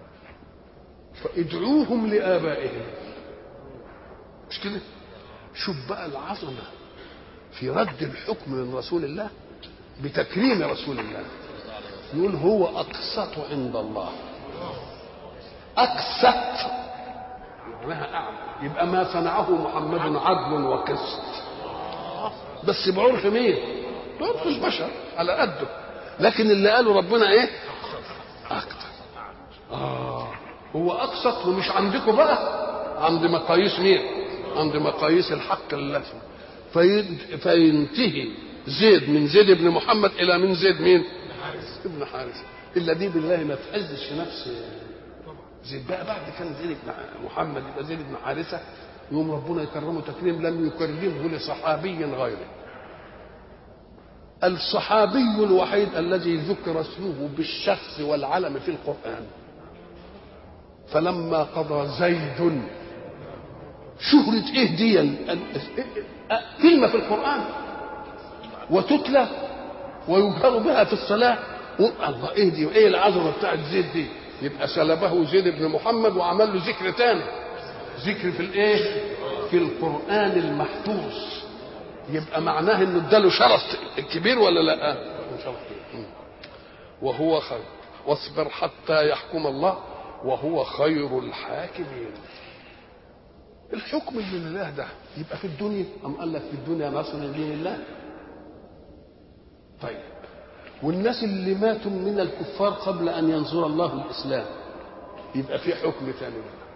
فادعوهم لآبائهم. مش كده؟ شوف بقى العظمة في رد الحكم من رسول الله بتكريم رسول الله. يقول هو أقسط عند الله. أقسط معناها أعلى، يبقى ما صنعه محمد عدل وقسط، بس بعرف مين؟ بعرف البشر على قده. لكن اللي قاله ربنا ايه؟ أكتر. هو أقسط، ومش عندكم بقى، عند مقاييس مين؟ عند مقاييس الحق اللازم. فينتهي زيد من زيد بن محمد إلى من زيد مين؟ ابن حارثة. إلا دي بالله ما تحزش في نفس زيد بقى. بعد كان زيد بن محمد يبقى زيد بن حارثة، يوم ربنا يكرمه تكريم لم يكرمه لصحابي غيره. الصحابي الوحيد الذي ذكر اسمه بالشخص والعلم في القرآن. فلما قضى زيد، شهرة ايه دي؟ كلمة في القرآن وتتلى ويجهر بها في الصلاة. الله، ايه دي؟ ايه العظمة بتاعت زيد دي؟ يبقى سلبه زيد بن محمد وعمل له ذكر تاني، ذكر في الايه؟ في القرآن المحفوظ. يبقى معناه انه اداله شرف كبير ولا لا؟ شرف كبير. وهو خير، واصبر حتى يحكم الله وهو خير الحاكمين. الحكم اللي لله ده يبقى في الدنيا، أم قال لك في الدنيا نصر لدين الله. طيب، والناس اللي ماتوا من الكفار قبل أن ينصر الله الإسلام يبقى في حكم ثاني.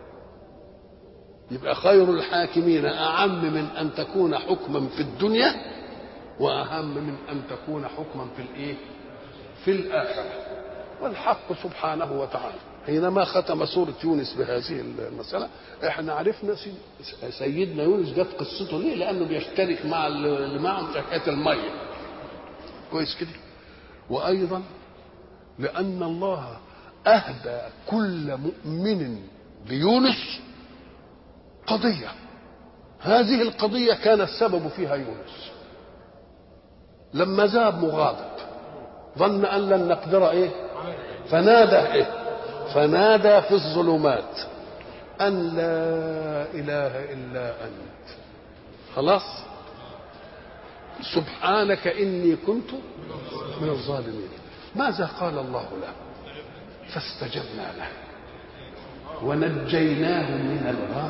يبقى خير الحاكمين أعم من أن تكون حكما في الدنيا، وأهم من أن تكون حكما في الإيه؟ في الآخرة. والحق سبحانه وتعالى حينما ختم سورة يونس بهذه المسألة، احنا عرفنا سيدنا يونس جت قصته ليه؟ لأنه بيشترك مع اللي معهم في حكاية المية. كويس كده؟ وأيضا لأن الله أهدى كل مؤمن بيونس قضية، هذه القضية كان السبب فيها يونس. لما ذهب مغاضب ظن أن لن نقدر إيه؟ فنادى في الظلمات أن لا إله إلا أنت، خلاص، سبحانك إني كنت من الظالمين. ماذا قال الله له؟ فاستجبنا له ونجيناه من الغم.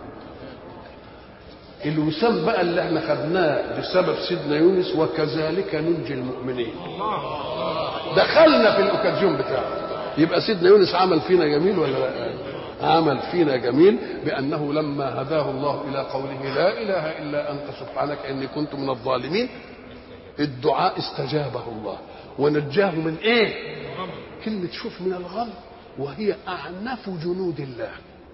الوسام بقى اللي احنا خدناه بسبب سيدنا يونس، وكذلك ننجي المؤمنين. دخلنا في الاوكازيون بتاعه. يبقى سيدنا يونس عمل فينا جميل ولا لا؟ عمل فينا جميل، بانه لما هداه الله الى قوله لا اله الا انت سبحانك اني كنت من الظالمين، الدعاء استجابه الله ونجاه من ايه؟ كلمه شوف من الغم، وهي اعنف جنود الله.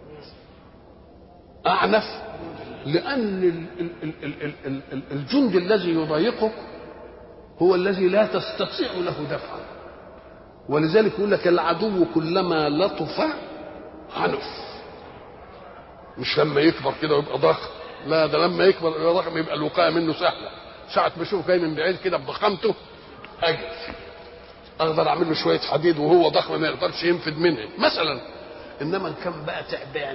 اعنف لان الجند الذي يضايقك هو الذي لا تستطيع له دفعا. ولذلك يقول لك العدو كلما لطف عنف. مش لما يكبر كده ويبقى ضخم، لا، ده لما يكبر يبقى ضخم يبقى الوقايه منه سهله. ساعه ما اشوفه جاي من بعيد كده بضخامته اجل اقدر اعمل له شويه حديد وهو ضخم ما يقدرش ينفد منه مثلا. انما كان بقى تعبان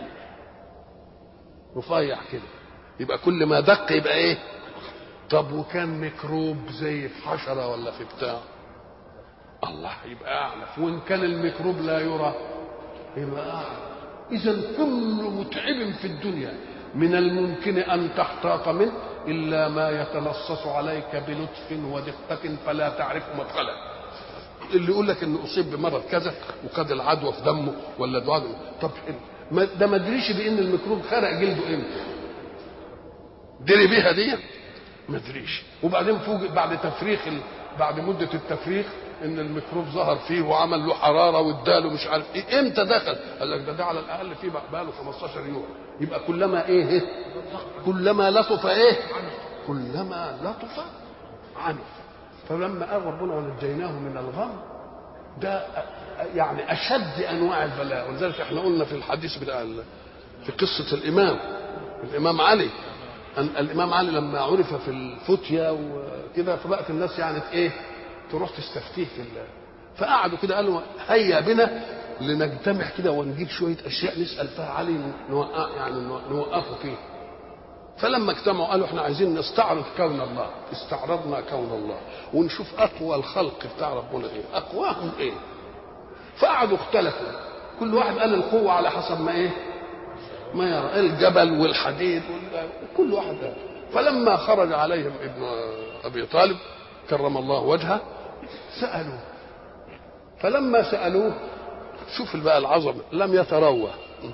رفيع كده يبقى كل ما دق يبقى ايه؟ طب وكان ميكروب زي في حشره ولا في بتاع، الله يبقى اعنف. وان كان الميكروب لا يرى يبقى اعنف. اذا كل متعب في الدنيا من الممكن ان تحتاط منه الا ما يتلصص عليك بلطف ودقه فلا تعرف مدخله. اللي يقول لك انه اصيب بمرض كذا وخد العدوى في دمه ولا دعاء، طب ده ما ادريش بان الميكروب خرق جلده امتى؟ دري بيها دي ما ادريش. وبعدين فوجئ بعد تفريخ بعد مده التفريغ ان الميكروب ظهر فيه وعمل له حراره واداله مش عارف ايه. امتى دخل؟ قال لك ده على الاقل فيه بقى له 15 يوم. يبقى كلما ايه؟ كلما لطف ايه؟ كلما لطف عنه. فلما قال ربنا ونجيناه من الغم، ده يعني اشد انواع البلاء. ولذلك احنا قلنا في الحديث بتاع في قصه الامام علي، أن الامام علي لما عرف في الفتيا وكده فبقت الناس يعني ايه تروح تستفتيه في الله. فقعدوا كده قالوا هيا بنا لنجتمع كده ونجيب شويه اشياء نسال فيها علي نوقفه فيه. فلما اجتمعوا قالوا احنا عايزين نستعرض كون الله. استعرضنا كون الله ونشوف اقوى الخلق بتاع ربنا ايه، اقواهم ايه. فقعدوا اختلفوا، كل واحد قال القوه على حسب ما ايه ما يرى، الجبل والحديد وكل واحد قال. فلما خرج عليهم ابن ابي طالب كرم الله وجهه سالوه. فلما سالوه شوف بقى العظمه، لم يتروى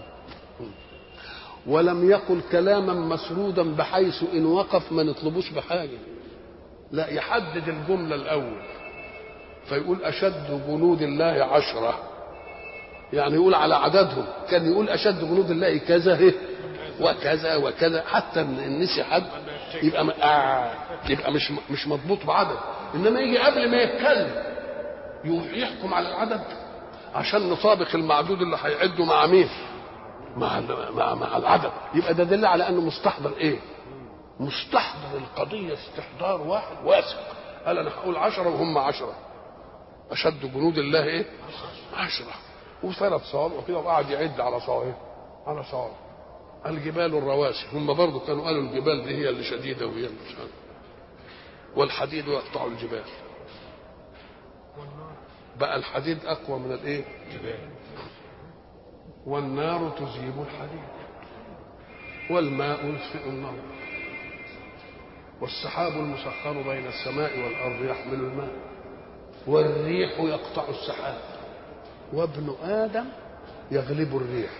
ولم يقل كلاما مسرودا بحيث ان وقف ما نطلبوش بحاجه، لا يحدد الجمله الاول. فيقول اشد جنود الله 10، يعني يقول على عددهم. كان يقول اشد جنود الله كذا وكذا وكذا، حتى ان نسي حد يبقى مش مضبوط بعدد. انما يجي قبل ما يتكلم يحكم على العدد عشان نطابق المعدود اللي هيعده مع مين؟ مع العدد. يبقى ده دل على انه مستحضر ايه؟ مستحضر القضيه استحضار واحد واثق. قال انا هقول 10 وهم 10. اشد جنود الله ايه؟ 10. وفرد صوابعه كده وقعد يعد على صوابعه على صوابعه. الجبال الرواسي، هم برضه كانوا قالوا الجبال دي هي اللي شديده وهي اللي مش عارف. والحديد يقطع الجبال. بقى الحديد اقوى من الايه؟ الجبال. والنار تذيب الحديد، والماء يطفئ النار، والسحاب المسخر بين السماء والارض يحمل الماء، والريح يقطع السحاب، وابن ادم يغلب الريح،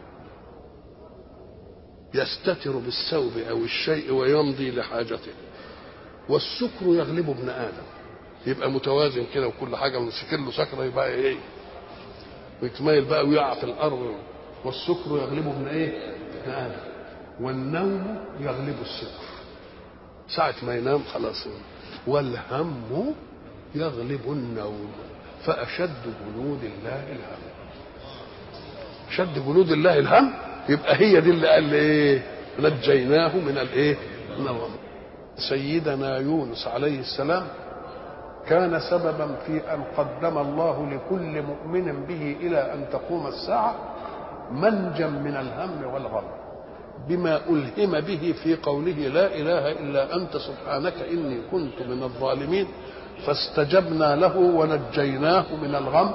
يستتر بالثوب او الشيء ويمضي لحاجته، والسكر يغلب ابن ادم. يبقى متوازن كده وكل حاجه ونسكر له سكره يبقى ايه؟ ويتميل بقى ويقع في الارض. والسكر يغلب ابن ايه؟ ابن ادم. والنوم يغلب السكر، ساعة ما ينام خلاص. والهم يغلب النوم، فأشد جنود الله الهم. شد جنود الله الهم. يبقى هي دي اللي قال ايه؟ نجيناه من الايه؟ من الغم. سيدنا يونس عليه السلام كان سببا في ان قدم الله لكل مؤمن به الى ان تقوم الساعه منجا من الهم والغم، بما ألهم به في قوله لا إله إلا أنت سبحانك إني كنت من الظالمين، فاستجبنا له ونجيناه من الغم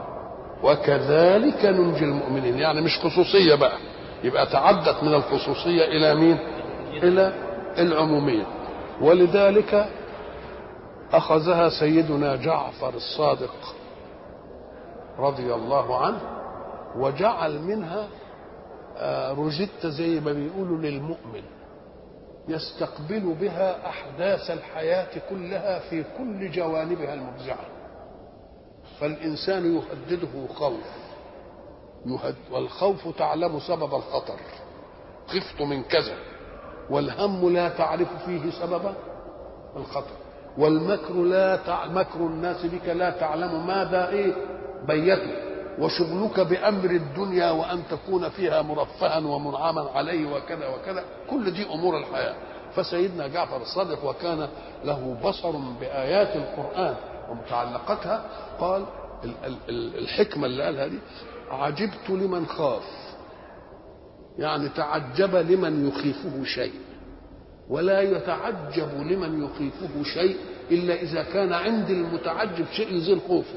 وكذلك ننجي المؤمنين. يعني مش خصوصية بقى، يبقى تعدت من الخصوصية إلى مين؟ إلى العمومية. ولذلك أخذها سيدنا جعفر الصادق رضي الله عنه وجعل منها روجيتا زي ما بيقولوا للمؤمن يستقبل بها أحداث الحياة كلها في كل جوانبها المفزعة. فالإنسان يهدده خوف، والخوف تعلم سبب الخطر، خفت من كذا. والهم لا تعرف فيه سبب الخطر. والمكر مكر الناس بك لا تعلم ماذا بيته. وشغلك بأمر الدنيا وأن تكون فيها مرفها ومنعما عليه وكذا وكذا، كل دي أمور الحياة. فسيدنا جعفر الصادق وكان له بصر بآيات القرآن ومتعلقاتها قال الحكمة اللي قالها دي: عجبت لمن خاف، يعني تعجب لمن يخيفه شيء، ولا يتعجب لمن يخيفه شيء إلا إذا كان عند المتعجب شيء يزيل خوفه.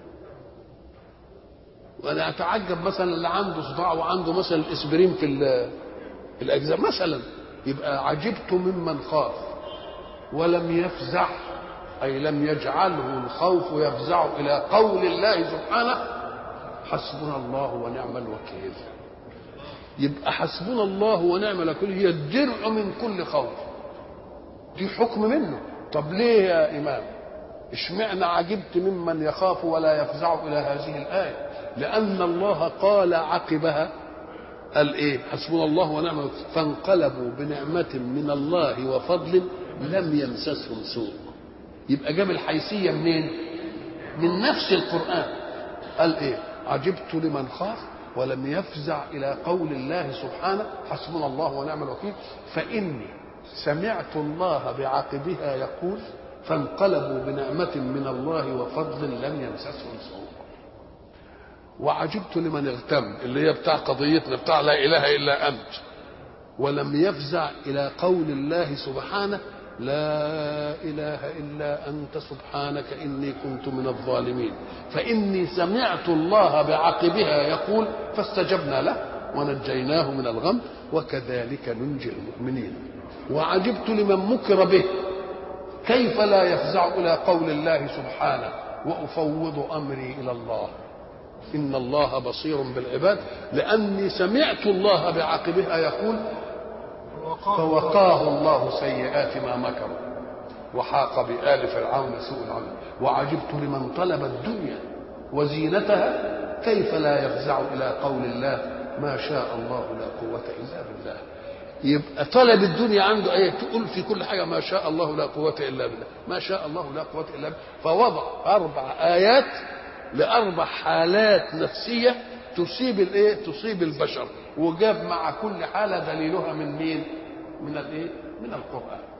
وانا اتعجب مثلا اللي عنده صداع وعنده مثلا الاسبرين في الاجزاء مثلا، يبقى عجبت ممن خاف ولم يفزع، اي لم يجعله الخوف يفزع الى قول الله سبحانه: حسبنا الله ونعم الوكيل. يبقى حسبنا الله ونعم الوكيل هي الدرع من كل خوف، دي حكم منه. طب ليه يا امام؟ اشمعنى عجبت ممن يخاف ولا يفزع إلى هذه الآية؟ لأن الله قال عقبها قال إيه؟ حسبنا الله ونعم الوكيل فانقلبوا بنعمة من الله وفضل لم يمسسهم سوء. يبقى جاب الحيثية منين؟ من نفس القرآن. قال إيه؟ عجبت لمن خاف ولم يفزع إلى قول الله سبحانه حسبنا الله ونعم الوكيل فإني سمعت الله بعقبها يقول فانقلبوا بنعمة من الله وفضل لم يمسسهم سوء. وعجبت لمن اغتم اللي هي بتاع قضيتنا بتاع لا إله إلا أنت ولم يفزع إلى قول الله سبحانه لا إله إلا أنت سبحانك إني كنت من الظالمين فإني سمعت الله بعقبها يقول فاستجبنا له ونجيناه من الغم وكذلك ننجي المؤمنين. وعجبت لمن مكر به كيف لا يفزع إلى قول الله سبحانه وأفوض أمري إلى الله إن الله بصير بالعباد لأني سمعت الله بعقبها يقول فوقاه الله سيئات ما مكروا وحاق بآل فرعون سوء العذاب. وعجبت لمن طلب الدنيا وزينتها كيف لا يفزع إلى قول الله ما شاء الله لا قوة إلا بالله. يبقى طلب الدنيا عنده ايه؟ تقول في كل حاجه ما شاء الله لا قوه الا بالله ما شاء الله لا قوه الا بالله. فوضع 4 آيات ل4 حالات نفسيه تصيب الايه؟ تصيب البشر وجاب مع كل حاله دليلها من مين؟ من الايه؟ من القرآن.